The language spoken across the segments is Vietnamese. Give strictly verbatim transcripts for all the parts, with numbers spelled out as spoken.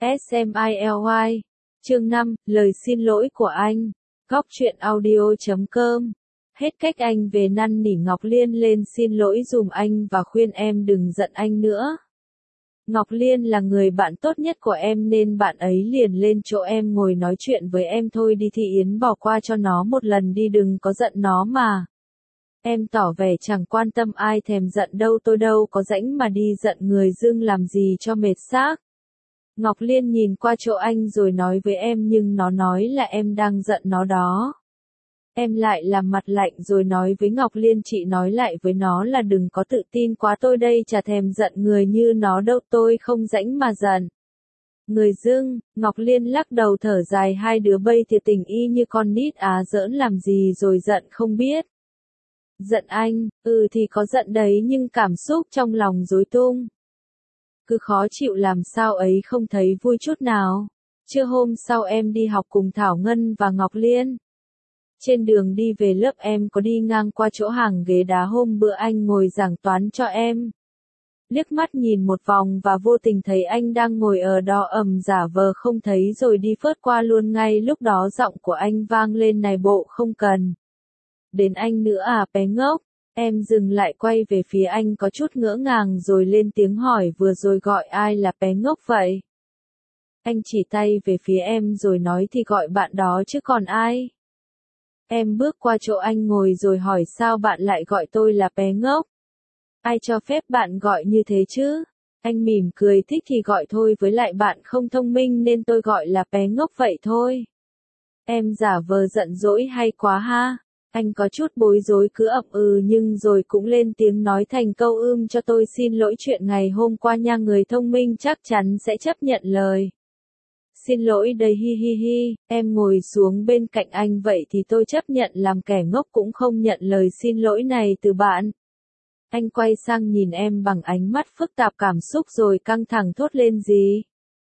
Smiley. Chương năm, lời xin lỗi của anh. Góc truyện audio chấm com. Hết cách anh về năn nỉ Ngọc Liên lên xin lỗi dùm anh và khuyên em đừng giận anh nữa. Ngọc Liên là người bạn tốt nhất của em nên bạn ấy liền lên chỗ em ngồi nói chuyện với em thôi đi Thị Yến bỏ qua cho nó một lần đi đừng có giận nó mà. Em tỏ vẻ chẳng quan tâm ai thèm giận đâu tôi đâu có rãnh mà đi giận người dưng làm gì cho mệt xác. Ngọc Liên nhìn qua chỗ anh rồi nói với em nhưng nó nói là em đang giận nó đó. Em lại làm mặt lạnh rồi nói với Ngọc Liên chị nói lại với nó là đừng có tự tin quá tôi đây chả thèm giận người như nó đâu tôi không rãnh mà giận. Người dưng, Ngọc Liên lắc đầu thở dài hai đứa bây thiệt tình y như con nít á giỡn làm gì rồi giận không biết. Giận anh, ừ thì có giận đấy nhưng cảm xúc trong lòng rối tung. Cứ khó chịu làm sao ấy không thấy vui chút nào. Trưa hôm sau em đi học cùng Thảo Ngân và Ngọc Liên. Trên đường đi về lớp em có đi ngang qua chỗ hàng ghế đá hôm bữa anh ngồi giảng toán cho em. Liếc mắt nhìn một vòng và vô tình thấy anh đang ngồi ở đó ầm giả vờ không thấy rồi đi phớt qua luôn ngay lúc đó giọng của anh vang lên này bộ không cần. Đến anh nữa à bé ngốc. Em dừng lại quay về phía anh có chút ngỡ ngàng rồi lên tiếng hỏi vừa rồi gọi ai là bé ngốc vậy? Anh chỉ tay về phía em rồi nói thì gọi bạn đó chứ còn ai? Em bước qua chỗ anh ngồi rồi hỏi sao bạn lại gọi tôi là bé ngốc? Ai cho phép bạn gọi như thế chứ? Anh mỉm cười thích thì gọi thôi với lại bạn không thông minh nên tôi gọi là bé ngốc vậy thôi. Em giả vờ giận dỗi hay quá ha? Anh có chút bối rối cứ ậm ừ nhưng rồi cũng lên tiếng nói thành câu ưm cho tôi xin lỗi chuyện ngày hôm qua nha người thông minh chắc chắn sẽ chấp nhận lời. Xin lỗi đây hi hi hi, em ngồi xuống bên cạnh anh vậy thì tôi chấp nhận làm kẻ ngốc cũng không nhận lời xin lỗi này từ bạn. Anh quay sang nhìn em bằng ánh mắt phức tạp cảm xúc rồi căng thẳng thốt lên gì?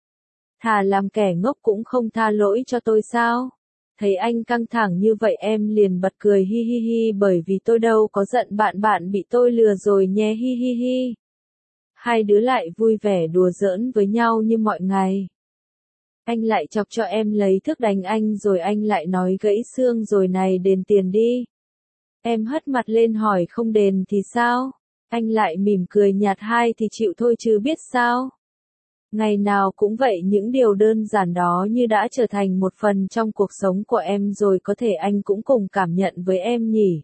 Thà làm kẻ ngốc cũng không tha lỗi cho tôi sao? Thấy anh căng thẳng như vậy em liền bật cười hi hi hi bởi vì tôi đâu có giận bạn bạn bị tôi lừa rồi nhé hi hi hi. Hai đứa lại vui vẻ đùa giỡn với nhau như mọi ngày. Anh lại chọc cho em lấy thước đánh anh rồi anh lại nói gãy xương rồi này đền tiền đi. Em hất mặt lên hỏi không đền thì sao? Anh lại mỉm cười nhạt hai thì chịu thôi chứ biết sao? Ngày nào cũng vậy những điều đơn giản đó như đã trở thành một phần trong cuộc sống của em rồi có thể anh cũng cùng cảm nhận với em nhỉ.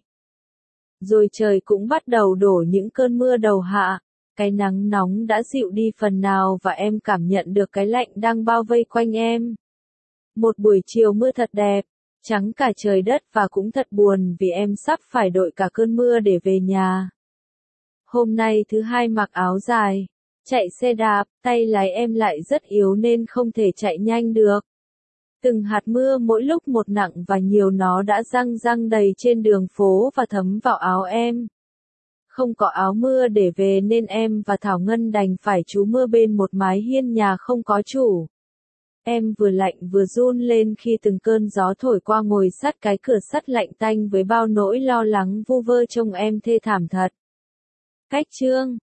Rồi trời cũng bắt đầu đổ những cơn mưa đầu hạ, cái nắng nóng đã dịu đi phần nào và em cảm nhận được cái lạnh đang bao vây quanh em. Một buổi chiều mưa thật đẹp, trắng cả trời đất và cũng thật buồn vì em sắp phải đội cả cơn mưa để về nhà. Hôm nay thứ hai mặc áo dài. Chạy xe đạp, tay lái em lại rất yếu nên không thể chạy nhanh được. Từng hạt mưa mỗi lúc một nặng và nhiều nó đã răng răng đầy trên đường phố và thấm vào áo em. Không có áo mưa để về nên em và Thảo Ngân đành phải trú mưa bên một mái hiên nhà không có chủ. Em vừa lạnh vừa run lên khi từng cơn gió thổi qua ngồi sát cái cửa sắt lạnh tanh với bao nỗi lo lắng vu vơ trông em thê thảm thật. Cách chương